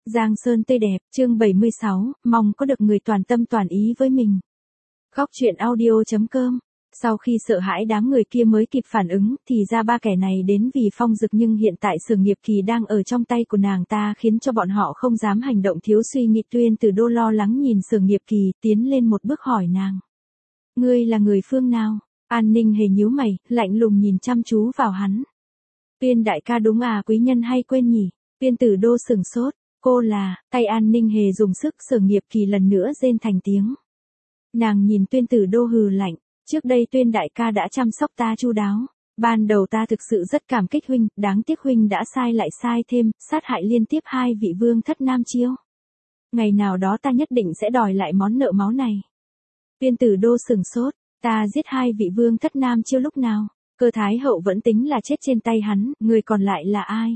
Giang Sơn tươi đẹp, chương 76, mong có được người toàn tâm toàn ý với mình. Góc truyện audio.com. Sau khi sợ hãi đám người kia mới kịp phản ứng, thì ra ba kẻ này đến vì Phong Dực, nhưng hiện tại Sở Nghiệp Kỳ đang ở trong tay của nàng ta khiến cho bọn họ không dám hành động thiếu suy nghĩ. Tuyên Tử Đô lo lắng nhìn Sở Nghiệp Kỳ, tiến lên một bước hỏi nàng. Ngươi là người phương nào? An Ninh Hề nhíu mày, lạnh lùng nhìn chăm chú vào hắn. Tuyên đại ca đúng à, quý nhân hay quên nhỉ? Tuyên Tử Đô sửng sốt. Cô là, tay An Ninh Hề dùng sức. Sở Nghiệp Kỳ lần nữa rên thành tiếng. Nàng nhìn Tuyên Tử Đô hừ lạnh. Trước đây Tuyên đại ca đã chăm sóc ta chu đáo. Ban đầu ta thực sự rất cảm kích huynh, đáng tiếc huynh đã sai lại sai thêm, sát hại liên tiếp 2 vị vương thất Nam Chiêu. Ngày nào đó ta nhất định sẽ đòi lại món nợ máu này. Tuyên Tử Đô sửng sốt, ta giết 2 vị vương thất Nam Chiêu lúc nào? Cơ Thái Hậu vẫn tính là chết trên tay hắn, người còn lại là ai?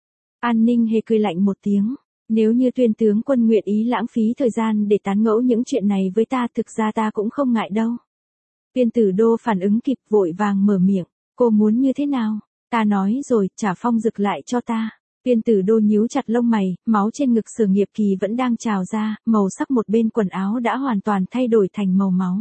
An Ninh Hề cười lạnh một tiếng. Nếu như Tuyên tướng quân nguyện ý lãng phí thời gian để tán ngẫu những chuyện này với ta, thực ra ta cũng không ngại đâu. Tuyên Tử Đô phản ứng kịp, vội vàng mở miệng. Cô muốn như thế nào? Ta nói rồi, trả Phong Dực lại cho ta. Tuyên Tử Đô nhíu chặt lông mày, máu trên ngực Sở Nghiệp Kỳ vẫn đang trào ra, màu sắc một bên quần áo đã hoàn toàn thay đổi thành màu máu.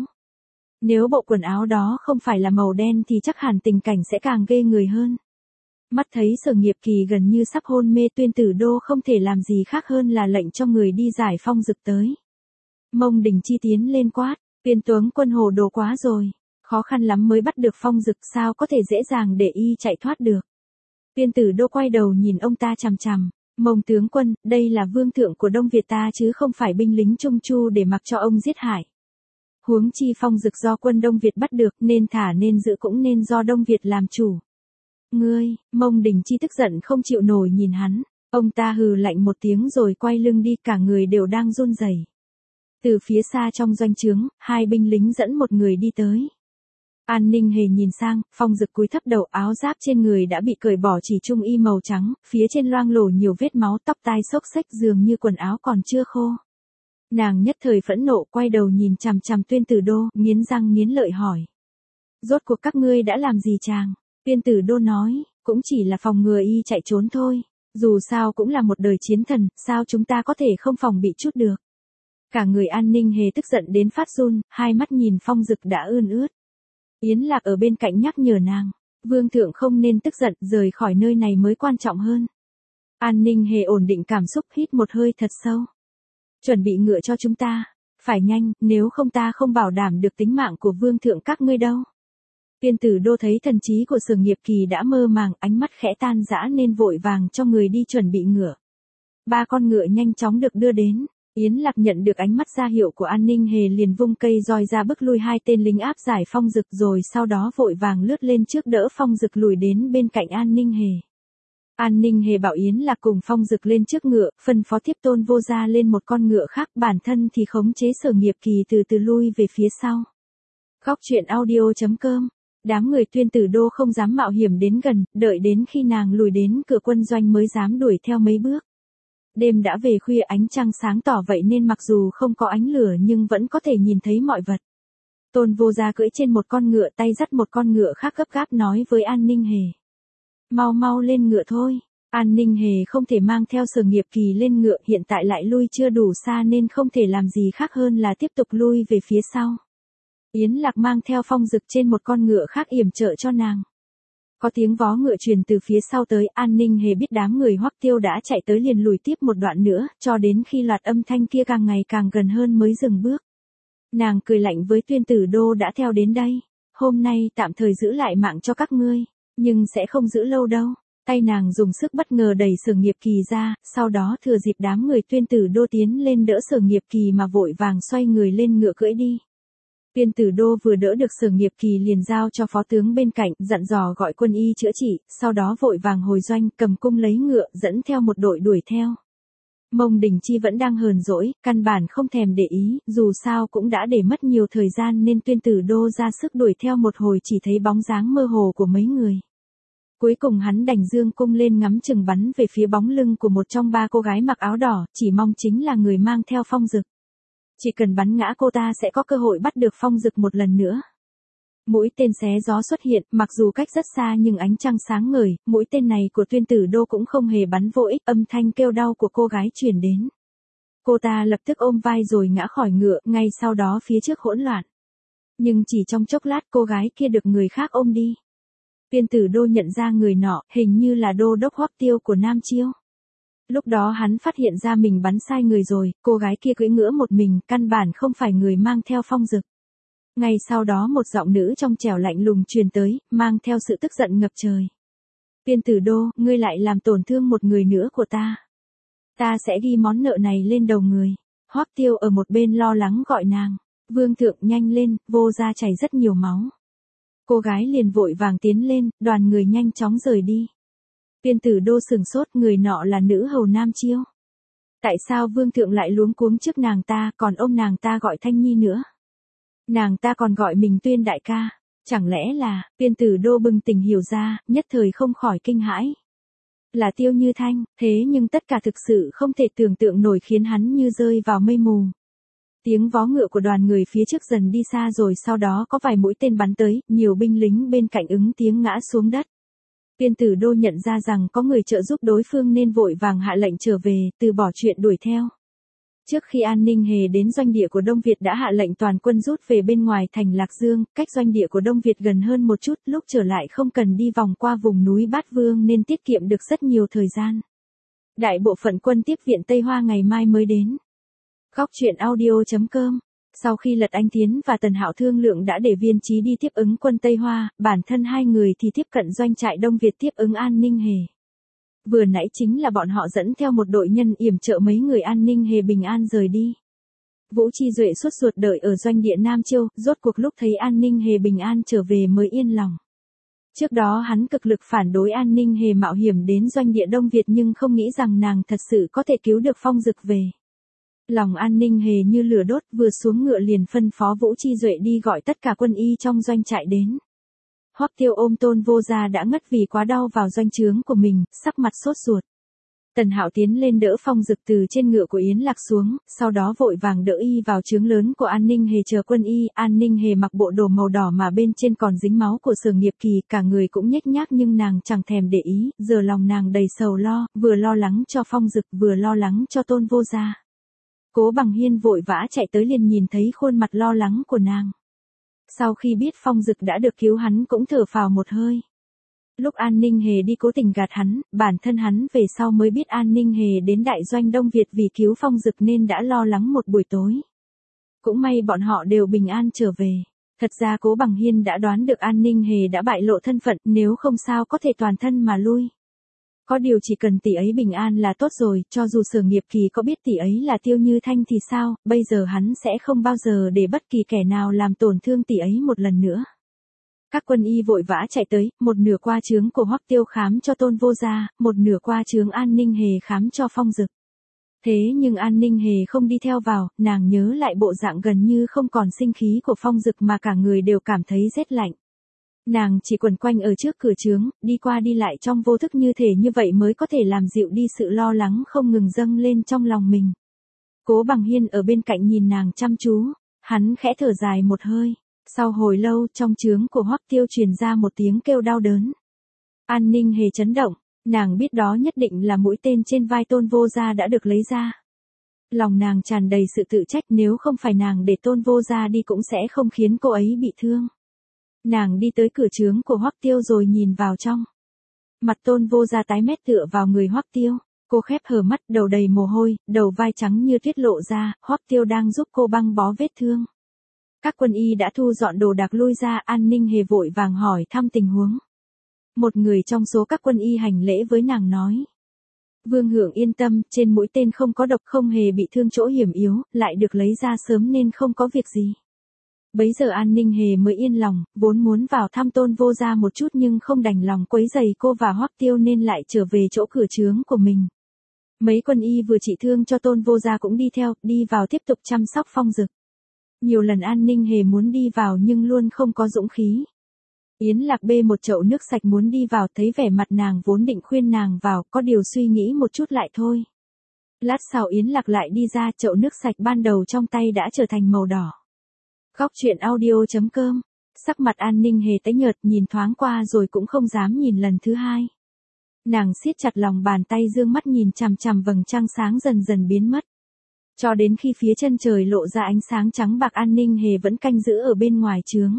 Nếu bộ quần áo đó không phải là màu đen thì chắc hẳn tình cảnh sẽ càng ghê người hơn. Mắt thấy Sở Nghiệp Kỳ gần như sắp hôn mê, Tuyên Tử Đô không thể làm gì khác hơn là lệnh cho người đi giải Phong Dực tới. Mông Đình Chi tiến lên quát. Tuyên tướng quân hồ đồ quá rồi. Khó khăn lắm mới bắt được Phong Dực, sao có thể dễ dàng để y chạy thoát được. Tuyên Tử Đô quay đầu nhìn ông ta chằm chằm. Mông tướng quân, đây là vương thượng của Đông Việt ta chứ không phải binh lính Trung Chu để mặc cho ông giết hại. Huống chi Phong Dực do quân Đông Việt bắt được, nên thả nên giữ cũng nên do Đông Việt làm chủ. Ngươi, Mông Đình Chi tức giận không chịu nổi nhìn hắn. Ông ta hừ lạnh một tiếng rồi quay lưng đi, cả người đều đang run rẩy. Từ phía xa trong doanh trướng, 2 binh lính dẫn một người đi tới. An Ninh Hề nhìn sang, Phong Dực cúi thấp đầu, áo giáp trên người đã bị cởi bỏ, chỉ trung y màu trắng, phía trên loang lổ nhiều vết máu, tóc tai xốc xếch dường như quần áo còn chưa khô. Nàng nhất thời phẫn nộ, quay đầu nhìn chằm chằm Tuyên Tử Đô, nghiến răng nghiến lợi hỏi. Rốt cuộc các ngươi đã làm gì chàng? Tuyên Tử Đô nói, cũng chỉ là phòng ngừa y chạy trốn thôi. Dù sao cũng là một đời chiến thần, sao chúng ta có thể không phòng bị chút được. Cả người An Ninh Hề tức giận đến phát run, hai mắt nhìn Phong Dực đã ươn ướt. Yến Lạc ở bên cạnh nhắc nhở nàng, vương thượng không nên tức giận, rời khỏi nơi này mới quan trọng hơn. An Ninh Hề ổn định cảm xúc, hít một hơi thật sâu. Chuẩn bị ngựa cho chúng ta, phải nhanh, nếu không ta không bảo đảm được tính mạng của vương thượng các ngươi đâu. Tuyên Tử Đô thấy thần trí của Sở Nghiệp Kỳ đã mơ màng, ánh mắt khẽ tan rã nên vội vàng cho người đi chuẩn bị ngựa. 3 con ngựa nhanh chóng được đưa đến. Yến Lạc nhận được ánh mắt ra hiệu của An Ninh Hề liền vung cây roi ra bức lui 2 tên lính áp giải Phong Dực, rồi sau đó vội vàng lướt lên trước đỡ Phong Dực lùi đến bên cạnh An Ninh Hề. An Ninh Hề bảo Yến Lạc cùng Phong Dực lên trước ngựa, phân phó Thiếp Tôn Vô Gia lên một con ngựa khác, bản thân thì khống chế Sở Nghiệp Kỳ từ từ lui về phía sau. Góc truyện audio.com. Đám người Tuyên Tử Đô không dám mạo hiểm đến gần, đợi đến khi nàng lùi đến cửa quân doanh mới dám đuổi theo mấy bước. Đêm đã về khuya, ánh trăng sáng tỏ vậy nên mặc dù không có ánh lửa nhưng vẫn có thể nhìn thấy mọi vật. Tôn Vô Gia cưỡi trên một con ngựa, tay dắt một con ngựa khác gấp gáp nói với An Ninh Hề. Mau mau lên ngựa thôi. An Ninh Hề không thể mang theo Sở Nghiệp Kỳ lên ngựa, hiện tại lại lui chưa đủ xa nên không thể làm gì khác hơn là tiếp tục lui về phía sau. Yến Lạc mang theo Phong Dực trên một con ngựa khác yểm trợ cho nàng. Có tiếng vó ngựa truyền từ phía sau tới, An Ninh Hề biết đám người Hoắc Tiêu đã chạy tới liền lùi tiếp một đoạn nữa, cho đến khi loạt âm thanh kia càng ngày càng gần hơn mới dừng bước. Nàng cười lạnh với Tuyên Tử Đô đã theo đến đây. Hôm nay tạm thời giữ lại mạng cho các ngươi, nhưng sẽ không giữ lâu đâu. Tay nàng dùng sức bất ngờ đẩy Sở Nghiệp Kỳ ra, sau đó thừa dịp đám người Tuyên Tử Đô tiến lên đỡ Sở Nghiệp Kỳ mà vội vàng xoay người lên ngựa cưỡi đi. Tuyên Tử Đô vừa đỡ được Sở Nghiệp Kỳ liền giao cho phó tướng bên cạnh, dặn dò gọi quân y chữa trị, sau đó vội vàng hồi doanh, cầm cung lấy ngựa, dẫn theo một đội đuổi theo. Mông Đình Chi vẫn đang hờn dỗi, căn bản không thèm để ý, dù sao cũng đã để mất nhiều thời gian nên Tuyên Tử Đô ra sức đuổi theo một hồi chỉ thấy bóng dáng mơ hồ của mấy người. Cuối cùng hắn đành giương cung lên ngắm chừng bắn về phía bóng lưng của một trong 3 cô gái mặc áo đỏ, chỉ mong chính là người mang theo Phong Dực. Chỉ cần bắn ngã cô ta sẽ có cơ hội bắt được Phong Dực một lần nữa. Mũi tên xé gió xuất hiện, mặc dù cách rất xa nhưng ánh trăng sáng ngời, mũi tên này của Tuyên Tử Đô cũng không hề bắn vô ích, âm thanh kêu đau của cô gái truyền đến. Cô ta lập tức ôm vai rồi ngã khỏi ngựa, ngay sau đó phía trước hỗn loạn. Nhưng chỉ trong chốc lát cô gái kia được người khác ôm đi. Tuyên Tử Đô nhận ra người nọ, hình như là đô đốc Hoắc Tiêu của Nam Chiêu. Lúc đó hắn phát hiện ra mình bắn sai người rồi, cô gái kia cưỡi ngựa một mình, căn bản không phải người mang theo Phong Dực. Ngay sau đó một giọng nữ trong trẻo lạnh lùng truyền tới, mang theo sự tức giận ngập trời. Tuyên Tử Đô, ngươi lại làm tổn thương một người nữa của ta. Ta sẽ ghi món nợ này lên đầu người. Hoắc Tiêu ở một bên lo lắng gọi nàng. Vương thượng nhanh lên, vô gia chảy rất nhiều máu. Cô gái liền vội vàng tiến lên, đoàn người nhanh chóng rời đi. Tuyên Tử Đô sừng sốt, người nọ là nữ hầu Nam Chiêu. Tại sao vương thượng lại luống cuống trước nàng ta, còn ông nàng ta gọi Thanh Nhi nữa? Nàng ta còn gọi mình Tuyên đại ca. Chẳng lẽ là, Tuyên Tử Đô bừng tỉnh hiểu ra, nhất thời không khỏi kinh hãi. Là Tiêu Như Thanh, thế nhưng tất cả thực sự không thể tưởng tượng nổi, khiến hắn như rơi vào mây mù. Tiếng vó ngựa của đoàn người phía trước dần đi xa rồi sau đó có vài mũi tên bắn tới, nhiều binh lính bên cạnh ứng tiếng ngã xuống đất. Tuyên Tử Đô nhận ra rằng có người trợ giúp đối phương nên vội vàng hạ lệnh trở về, từ bỏ chuyện đuổi theo. Trước khi An Ninh Hề đến doanh địa của Đông Việt đã hạ lệnh toàn quân rút về bên ngoài thành Lạc Dương, cách doanh địa của Đông Việt gần hơn một chút, lúc trở lại không cần đi vòng qua vùng núi Bát Vương nên tiết kiệm được rất nhiều thời gian. Đại bộ phận quân tiếp viện Tây Hoa ngày mai mới đến. Góc truyện audio.com. Sau khi Lật Anh Tiến và Tần Hạo thương lượng đã để Viên Chí đi tiếp ứng quân Tây Hoa, bản thân hai người thì tiếp cận doanh trại Đông Việt tiếp ứng An Ninh Hề. Vừa nãy chính là bọn họ dẫn theo một đội nhân yểm trợ mấy người An Ninh Hề bình an rời đi. Vũ Chi Duệ sốt ruột đợi ở doanh địa Nam Chiêu, rốt cuộc lúc thấy An Ninh Hề bình an trở về mới yên lòng. Trước đó hắn cực lực phản đối An Ninh Hề mạo hiểm đến doanh địa Đông Việt nhưng không nghĩ rằng nàng thật sự có thể cứu được Phong Dực về. Lòng An Ninh Hề như lửa đốt, vừa xuống ngựa liền phân phó Vũ Chi Duệ đi gọi tất cả quân y trong doanh trại đến. Hoắc Tiêu ôm Tôn Vô Gia đã ngất vì quá đau vào doanh trướng của mình, sắc mặt sốt ruột. Tần Hạo tiến lên đỡ Phong Dực từ trên ngựa của Yến Lạc xuống, sau đó vội vàng đỡ y vào trướng lớn của An Ninh Hề chờ quân y. An Ninh Hề mặc bộ đồ màu đỏ mà bên trên còn dính máu của Sở Nghiệp Kỳ, cả người cũng nhếch nhác nhưng nàng chẳng thèm để ý, giờ lòng nàng đầy sầu lo, vừa lo lắng cho Phong Dực vừa lo lắng cho Tôn Vô Gia. Cố Bằng Hiên vội vã chạy tới liền nhìn thấy khuôn mặt lo lắng của nàng. Sau khi biết Phong Dực đã được cứu hắn cũng thở phào một hơi. Lúc An Ninh Hề đi cố tình gạt hắn, bản thân hắn về sau mới biết An Ninh Hề đến đại doanh Đông Việt vì cứu Phong Dực nên đã lo lắng một buổi tối. Cũng may bọn họ đều bình an trở về. Thật ra Cố Bằng Hiên đã đoán được An Ninh Hề đã bại lộ thân phận, nếu không sao có thể toàn thân mà lui. Có điều chỉ cần tỷ ấy bình an là tốt rồi, cho dù Sở Nghiệp Kỳ có biết tỷ ấy là Tiêu Như Thanh thì sao, bây giờ hắn sẽ không bao giờ để bất kỳ kẻ nào làm tổn thương tỷ ấy một lần nữa. Các quân y vội vã chạy tới, một nửa qua trướng của Hoắc Tiêu khám cho Tôn Vô Gia, một nửa qua trướng An Ninh Hề khám cho Phong Dực. Thế nhưng An Ninh Hề không đi theo vào, nàng nhớ lại bộ dạng gần như không còn sinh khí của Phong Dực mà cả người đều cảm thấy rét lạnh. Nàng chỉ quẩn quanh ở trước cửa trướng, đi qua đi lại trong vô thức như vậy mới có thể làm dịu đi sự lo lắng không ngừng dâng lên trong lòng mình. Cố Bằng Hiên ở bên cạnh nhìn nàng chăm chú, hắn khẽ thở dài một hơi. Sau hồi lâu trong trướng của Hoắc Tiêu truyền ra một tiếng kêu đau đớn. An Ninh Hề chấn động, nàng biết đó nhất định là mũi tên trên vai Tôn Vô Gia đã được lấy ra. Lòng nàng tràn đầy sự tự trách, nếu không phải nàng để Tôn Vô Gia đi cũng sẽ không khiến cô ấy bị thương. Nàng đi tới cửa trướng của Hoắc Tiêu rồi nhìn vào trong. Mặt Tôn Vô Gia tái mét tựa vào người Hoắc Tiêu, cô khép hờ mắt, đầu đầy mồ hôi, đầu vai trắng như tuyết lộ ra, Hoắc Tiêu đang giúp cô băng bó vết thương. Các quân y đã thu dọn đồ đạc lui ra, An Ninh Hề vội vàng hỏi thăm tình huống. Một người trong số các quân y hành lễ với nàng nói. Vương Hưởng yên tâm, trên mũi tên không có độc, không hề bị thương chỗ hiểm yếu, lại được lấy ra sớm nên không có việc gì. Bấy giờ An Ninh Hề mới yên lòng, vốn muốn vào thăm Tôn Vô Gia một chút nhưng không đành lòng quấy rầy cô và Hoắc Tiêu nên lại trở về chỗ cửa trướng của mình. Mấy quân y vừa trị thương cho Tôn Vô Gia cũng đi theo, đi vào tiếp tục chăm sóc Phong Dực. Nhiều lần An Ninh Hề muốn đi vào nhưng luôn không có dũng khí. Yến Lạc bê một chậu nước sạch muốn đi vào, thấy vẻ mặt nàng vốn định khuyên nàng vào, có điều suy nghĩ một chút lại thôi. Lát sau Yến Lạc lại đi ra, chậu nước sạch ban đầu trong tay đã trở thành màu đỏ. Góc truyện audio.com Sắc mặt An Ninh Hề tái nhợt, nhìn thoáng qua rồi cũng không dám nhìn lần thứ hai. Nàng siết chặt lòng bàn tay, dương mắt nhìn chằm chằm vầng trăng sáng dần dần biến mất. Cho đến khi phía chân trời lộ ra ánh sáng trắng bạc, An Ninh Hề vẫn canh giữ ở bên ngoài trướng.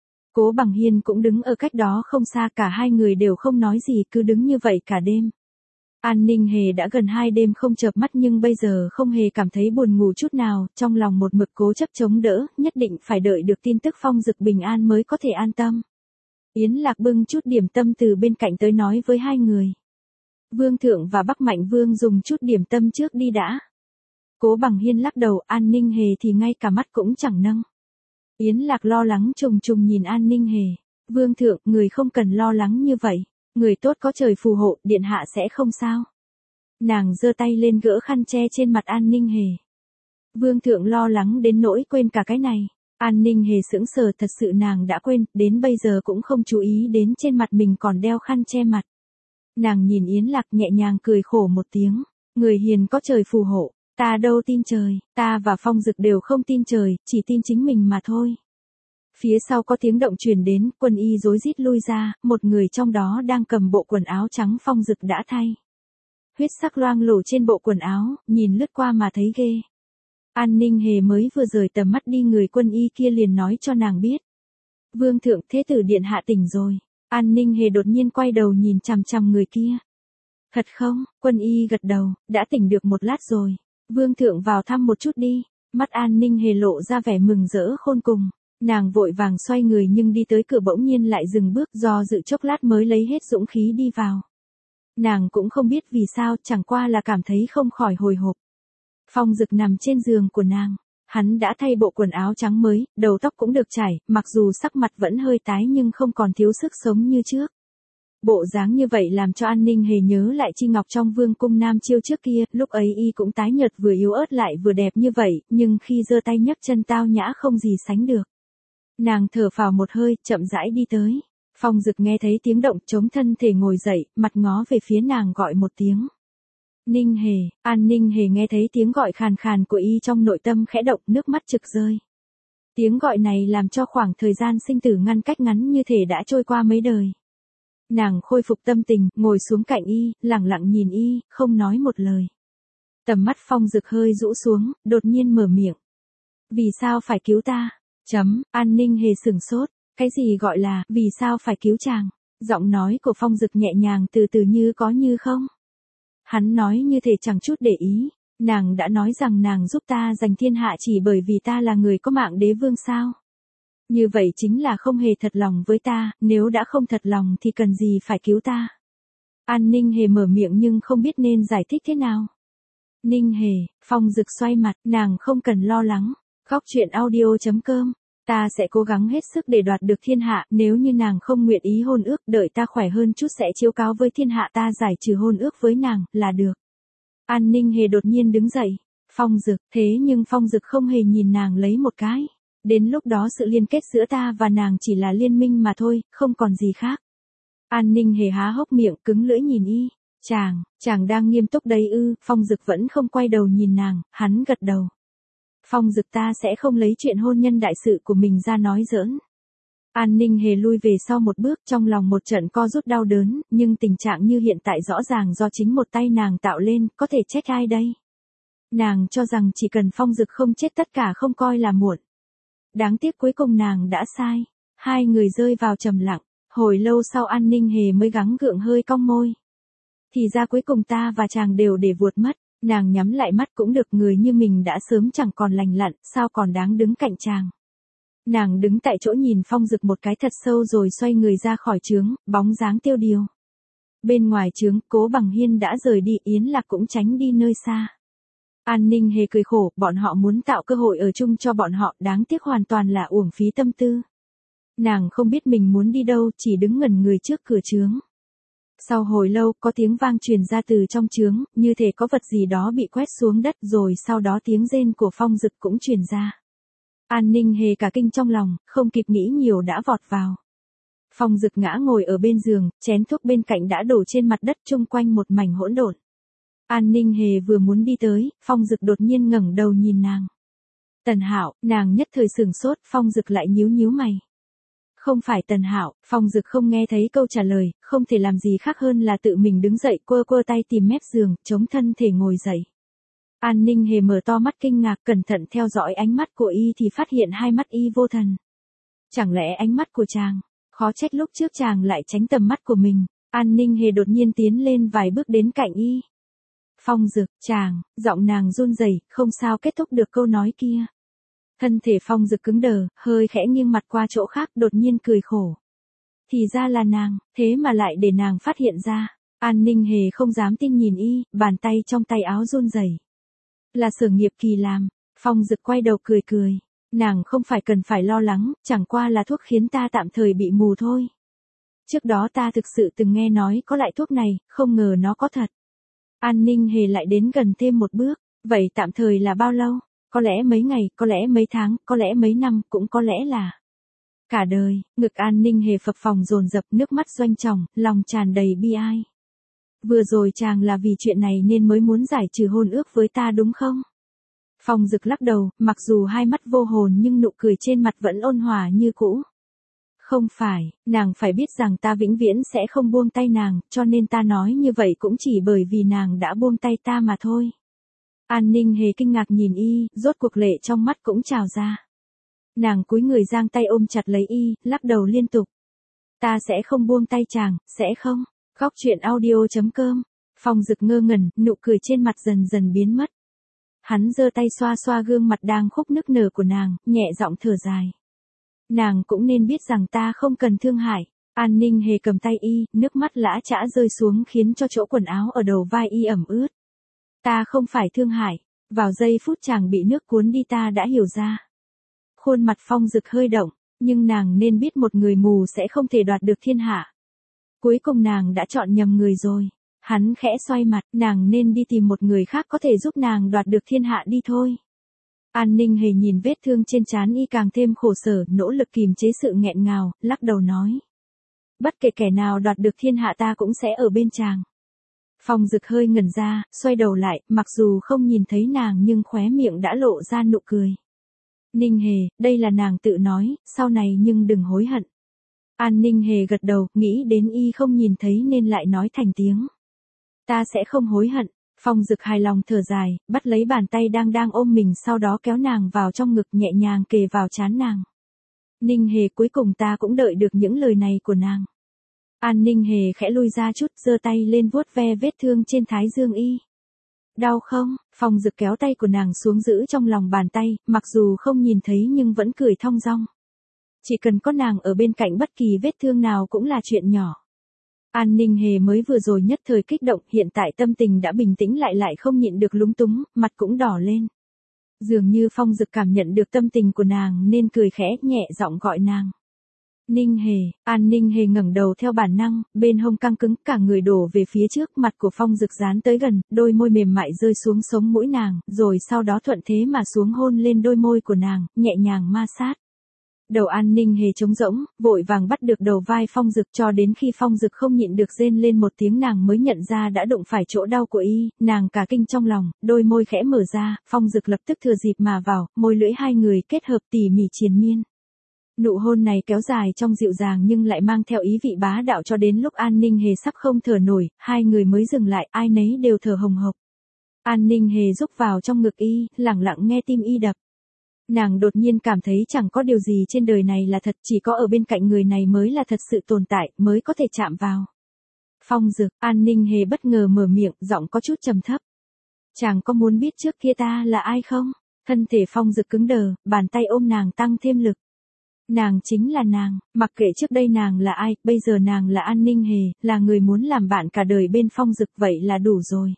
Cố Bằng Hiên cũng đứng ở cách đó không xa, cả hai người đều không nói gì, cứ đứng như vậy cả đêm. An Ninh Hề đã gần 2 đêm không chợp mắt nhưng bây giờ không hề cảm thấy buồn ngủ chút nào, trong lòng một mực cố chấp chống đỡ, nhất định phải đợi được tin tức Phong Dực bình an mới có thể an tâm. Yến Lạc bưng chút điểm tâm từ bên cạnh tới nói với hai người. Vương Thượng và Bắc Mạnh Vương dùng chút điểm tâm trước đi đã. Cố Bằng Hiên lắc đầu, An Ninh Hề thì ngay cả mắt cũng chẳng nâng. Yến Lạc lo lắng trùng trùng nhìn An Ninh Hề. Vương Thượng, người không cần lo lắng như vậy. Người tốt có trời phù hộ, điện hạ sẽ không sao. Nàng giơ tay lên gỡ khăn che trên mặt An Ninh Hề. Vương Thượng lo lắng đến nỗi quên cả cái này. An Ninh Hề sững sờ, thật sự nàng đã quên, đến bây giờ cũng không chú ý đến trên mặt mình còn đeo khăn che mặt. Nàng nhìn Yến Lạc nhẹ nhàng cười khổ một tiếng. Người hiền có trời phù hộ, ta đâu tin trời, ta và Phong Dực đều không tin trời, chỉ tin chính mình mà thôi. Phía sau có tiếng động truyền đến, Quân Y rối rít lui ra, một người trong đó đang cầm bộ quần áo trắng Phong Dực đã thay. Huyết sắc loang lổ trên bộ quần áo, nhìn lướt qua mà thấy ghê. An Ninh Hề mới vừa rời tầm mắt đi, người Quân Y kia liền nói cho nàng biết. Vương Thượng, thế tử điện hạ tỉnh rồi. An Ninh Hề đột nhiên quay đầu nhìn chằm chằm người kia. Thật không? Quân Y gật đầu, đã tỉnh được một lát rồi. Vương Thượng vào thăm một chút đi. Mắt An Ninh Hề lộ ra vẻ mừng rỡ khôn cùng. Nàng vội vàng xoay người nhưng đi tới cửa bỗng nhiên lại dừng bước, do dự chốc lát mới lấy hết dũng khí đi vào. Nàng cũng không biết vì sao, chẳng qua là cảm thấy không khỏi hồi hộp. Phong Dực nằm trên giường của nàng. Hắn đã thay bộ quần áo trắng mới, đầu tóc cũng được chải, mặc dù sắc mặt vẫn hơi tái nhưng không còn thiếu sức sống như trước. Bộ dáng như vậy làm cho An Ninh Hề nhớ lại Chi Ngọc trong Vương cung Nam Chiêu trước kia, lúc ấy y cũng tái nhợt, vừa yếu ớt lại vừa đẹp như vậy, nhưng khi giơ tay nhấc chân tao nhã không gì sánh được. Nàng thở phào một hơi, chậm rãi đi tới. Phong Dực nghe thấy tiếng động, chống thân thể ngồi dậy, mặt ngó về phía nàng gọi một tiếng. Ninh Hề. An Ninh Hề nghe thấy tiếng gọi khàn khàn của y trong nội tâm khẽ động, nước mắt trực rơi. Tiếng gọi này làm cho khoảng thời gian sinh tử ngăn cách ngắn như thể đã trôi qua mấy đời. Nàng khôi phục tâm tình, ngồi xuống cạnh y, lặng lặng nhìn y, không nói một lời. Tầm mắt Phong Dực hơi rũ xuống, đột nhiên mở miệng. Vì sao phải cứu ta? An Ninh Hề sửng sốt. Cái gì gọi là, vì sao phải cứu chàng? Giọng nói của Phong Dực nhẹ nhàng từ từ như có như không. Hắn nói như thể chẳng chút để ý. Nàng đã nói rằng nàng giúp ta giành thiên hạ chỉ bởi vì ta là người có mạng đế vương sao? Như vậy chính là không hề thật lòng với ta, nếu đã không thật lòng thì cần gì phải cứu ta? An Ninh Hề mở miệng nhưng không biết nên giải thích thế nào. Ninh Hề. Phong Dực xoay mặt, nàng không cần lo lắng. Góc truyện audio.com. Ta sẽ cố gắng hết sức để đoạt được thiên hạ, nếu như nàng không nguyện ý hôn ước, đợi ta khỏe hơn chút sẽ chiếu cáo với thiên hạ ta giải trừ hôn ước với nàng, là được. An Ninh Hề đột nhiên đứng dậy. Phong Dực, thế nhưng Phong Dực không hề nhìn nàng lấy một cái. Đến lúc đó sự liên kết giữa ta và nàng chỉ là liên minh mà thôi, không còn gì khác. An Ninh Hề há hốc miệng, cứng lưỡi nhìn y. Chàng đang nghiêm túc đấy ư? Phong Dực vẫn không quay đầu nhìn nàng, hắn gật đầu. Phong Dực, ta sẽ không lấy chuyện hôn nhân đại sự của mình ra nói giỡn. An Ninh Hề lui về sau một bước, trong lòng một trận co rút đau đớn, nhưng tình trạng như hiện tại rõ ràng do chính một tay nàng tạo lên, có thể trách ai đây? Nàng cho rằng chỉ cần Phong Dực không chết tất cả không coi là muộn. Đáng tiếc cuối cùng nàng đã sai. Hai người rơi vào trầm lặng, hồi lâu sau An Ninh Hề mới gắng gượng hơi cong môi. Thì ra cuối cùng ta và chàng đều để vuột mất. Nàng nhắm lại mắt cũng được, người như mình đã sớm chẳng còn lành lặn, sao còn đáng đứng cạnh chàng. Nàng đứng tại chỗ nhìn Phong Dực một cái thật sâu rồi xoay người ra khỏi trướng, bóng dáng tiêu điều. Bên ngoài trướng, Cố Bằng Hiên đã rời đi, Yến Lạc cũng tránh đi nơi xa. An Ninh Hề cười khổ, bọn họ muốn tạo cơ hội ở chung cho bọn họ, đáng tiếc hoàn toàn là uổng phí tâm tư. Nàng không biết mình muốn đi đâu, chỉ đứng ngẩn người trước cửa trướng. Sau hồi lâu, có tiếng vang truyền ra từ trong trướng, như thể có vật gì đó bị quét xuống đất, rồi sau đó tiếng rên của Phong Dực cũng truyền ra. An Ninh Hề cả kinh trong lòng, không kịp nghĩ nhiều đã vọt vào. Phong Dực ngã ngồi ở bên giường, chén thuốc bên cạnh đã đổ trên mặt đất, chung quanh một mảnh hỗn độn. An Ninh Hề vừa muốn đi tới, Phong Dực đột nhiên ngẩng đầu nhìn nàng. Tần Hạo, nàng nhất thời sửng sốt, Phong Dực lại nhíu nhíu mày. Không phải Tần Hạo. Phong Dực không nghe thấy câu trả lời, không thể làm gì khác hơn là tự mình đứng dậy quơ quơ tay tìm mép giường, chống thân thể ngồi dậy. An Ninh Hề mở to mắt kinh ngạc, cẩn thận theo dõi ánh mắt của y thì phát hiện hai mắt y vô thần. Chẳng lẽ ánh mắt của chàng? Khó trách lúc trước chàng lại tránh tầm mắt của mình. An Ninh Hề đột nhiên tiến lên vài bước đến cạnh y. Phong Dực, chàng, giọng nàng run rẩy, không sao kết thúc được câu nói kia. Thân thể Phong Dực cứng đờ, hơi khẽ nghiêng mặt qua chỗ khác, đột nhiên cười khổ. Thì ra là nàng, thế mà lại để nàng phát hiện ra. An Ninh Hề không dám tin nhìn y, bàn tay trong tay áo run rẩy. Là Sở Nghiệp Kỳ làm. Phong Dực quay đầu cười cười. Nàng không phải cần phải lo lắng, chẳng qua là thuốc khiến ta tạm thời bị mù thôi. Trước đó ta thực sự từng nghe nói có loại thuốc này, không ngờ nó có thật. An Ninh Hề lại đến gần thêm một bước. Vậy tạm thời là bao lâu? Có lẽ mấy ngày, có lẽ mấy tháng, có lẽ mấy năm, cũng có lẽ là cả đời. Ngực An Ninh Hề phập phồng dồn dập, nước mắt doanh tròng, lòng tràn đầy bi ai. Vừa rồi chàng là vì chuyện này nên mới muốn giải trừ hôn ước với ta đúng không? Phong Dực lắc đầu, mặc dù hai mắt vô hồn nhưng nụ cười trên mặt vẫn ôn hòa như cũ. Không phải, nàng phải biết rằng ta vĩnh viễn sẽ không buông tay nàng, cho nên ta nói như vậy cũng chỉ bởi vì nàng đã buông tay ta mà thôi. An Ninh Hề kinh ngạc nhìn y, rốt cuộc lệ trong mắt cũng trào ra. Nàng cúi người giang tay ôm chặt lấy y, lắc đầu liên tục. Ta sẽ không buông tay chàng, sẽ không. Góc truyện audio.com. Phong Dực ngơ ngẩn, nụ cười trên mặt dần dần biến mất. Hắn giơ tay xoa xoa gương mặt đang khúc nức nở của nàng, nhẹ giọng thở dài. Nàng cũng nên biết rằng ta không cần thương hại. An Ninh Hề cầm tay y, nước mắt lã chã rơi xuống khiến cho chỗ quần áo ở đầu vai y ẩm ướt. Ta không phải thương hại. Vào giây phút chàng bị nước cuốn đi ta đã hiểu ra. Khuôn mặt Phong Dực hơi động, nhưng nàng nên biết một người mù sẽ không thể đoạt được thiên hạ. Cuối cùng nàng đã chọn nhầm người rồi. Hắn khẽ xoay mặt, nàng nên đi tìm một người khác có thể giúp nàng đoạt được thiên hạ đi thôi. An Ninh Hề nhìn vết thương trên trán y càng thêm khổ sở, nỗ lực kìm chế sự nghẹn ngào, lắc đầu nói. Bất kể kẻ nào đoạt được thiên hạ ta cũng sẽ ở bên chàng. Phong Dực hơi ngẩn ra, xoay đầu lại, mặc dù không nhìn thấy nàng nhưng khóe miệng đã lộ ra nụ cười. Ninh Hề, đây là nàng tự nói, sau này nhưng đừng hối hận. An Ninh Hề gật đầu, nghĩ đến y không nhìn thấy nên lại nói thành tiếng. Ta sẽ không hối hận. Phong Dực hài lòng thở dài, bắt lấy bàn tay đang ôm mình sau đó kéo nàng vào trong ngực nhẹ nhàng kề vào trán nàng. Ninh Hề, cuối cùng ta cũng đợi được những lời này của nàng. An Ninh Hề khẽ lui ra chút, giơ tay lên vuốt ve vết thương trên thái dương y. Đau không? Phong Dực kéo tay của nàng xuống giữ trong lòng bàn tay, mặc dù không nhìn thấy nhưng vẫn cười thong dong. Chỉ cần có nàng ở bên cạnh bất kỳ vết thương nào cũng là chuyện nhỏ. An Ninh Hề mới vừa rồi nhất thời kích động, hiện tại tâm tình đã bình tĩnh lại không nhịn được lúng túng, mặt cũng đỏ lên. Dường như Phong Dực cảm nhận được tâm tình của nàng nên cười khẽ, nhẹ giọng gọi nàng. Ninh Hề. An Ninh Hề ngẩng đầu theo bản năng, bên hông căng cứng, cả người đổ về phía trước, mặt của Phong Dực dán tới gần, đôi môi mềm mại rơi xuống sống mũi nàng, rồi sau đó thuận thế mà xuống hôn lên đôi môi của nàng, nhẹ nhàng ma sát. Đầu An Ninh Hề trống rỗng, vội vàng bắt được đầu vai Phong Dực, cho đến khi Phong Dực không nhịn được rên lên một tiếng nàng mới nhận ra đã đụng phải chỗ đau của y, nàng cả kinh trong lòng, đôi môi khẽ mở ra, Phong Dực lập tức thừa dịp mà vào, môi lưỡi hai người kết hợp tỉ mỉ triền miên. Nụ hôn này kéo dài trong dịu dàng nhưng lại mang theo ý vị bá đạo cho đến lúc An Ninh Hề sắp không thở nổi, hai người mới dừng lại, ai nấy đều thở hồng hộc. An Ninh Hề rúc vào trong ngực y, lặng lặng nghe tim y đập. Nàng đột nhiên cảm thấy chẳng có điều gì trên đời này là thật, chỉ có ở bên cạnh người này mới là thật sự tồn tại, mới có thể chạm vào. Phong Dực. An Ninh Hề bất ngờ mở miệng, giọng có chút trầm thấp. Chàng có muốn biết trước kia ta là ai không? Thân thể Phong Dực cứng đờ, bàn tay ôm nàng tăng thêm lực. Nàng chính là nàng, mặc kệ trước đây nàng là ai, bây giờ nàng là An Ninh Hề, là người muốn làm bạn cả đời bên Phong Dực, vậy là đủ rồi.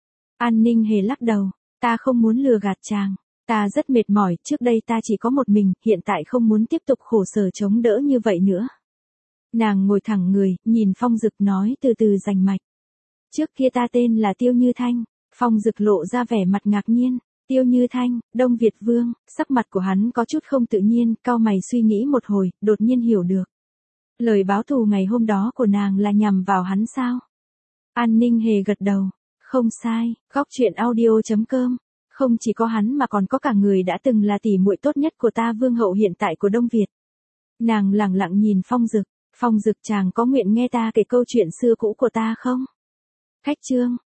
An Ninh Hề lắc đầu, ta không muốn lừa gạt chàng. Ta rất mệt mỏi, trước đây ta chỉ có một mình, hiện tại không muốn tiếp tục khổ sở chống đỡ như vậy nữa. Nàng ngồi thẳng người, nhìn Phong Dực nói từ từ rành mạch. Trước kia ta tên là Tiêu Như Thanh. Phong Dực lộ ra vẻ mặt ngạc nhiên. Tiêu Như Thanh, Đông Việt Vương, sắc mặt của hắn có chút không tự nhiên, cau mày suy nghĩ một hồi, đột nhiên hiểu được. Lời báo thù ngày hôm đó của nàng là nhằm vào hắn sao? An Ninh Hề gật đầu. Không sai, góc truyện audio.com. Không chỉ có hắn mà còn có cả người đã từng là tỷ muội tốt nhất của ta, vương hậu hiện tại của Đông Việt. Nàng lẳng lặng nhìn Phong Dực. Phong Dực chàng có nguyện nghe ta kể câu chuyện xưa cũ của ta không? Khách trương,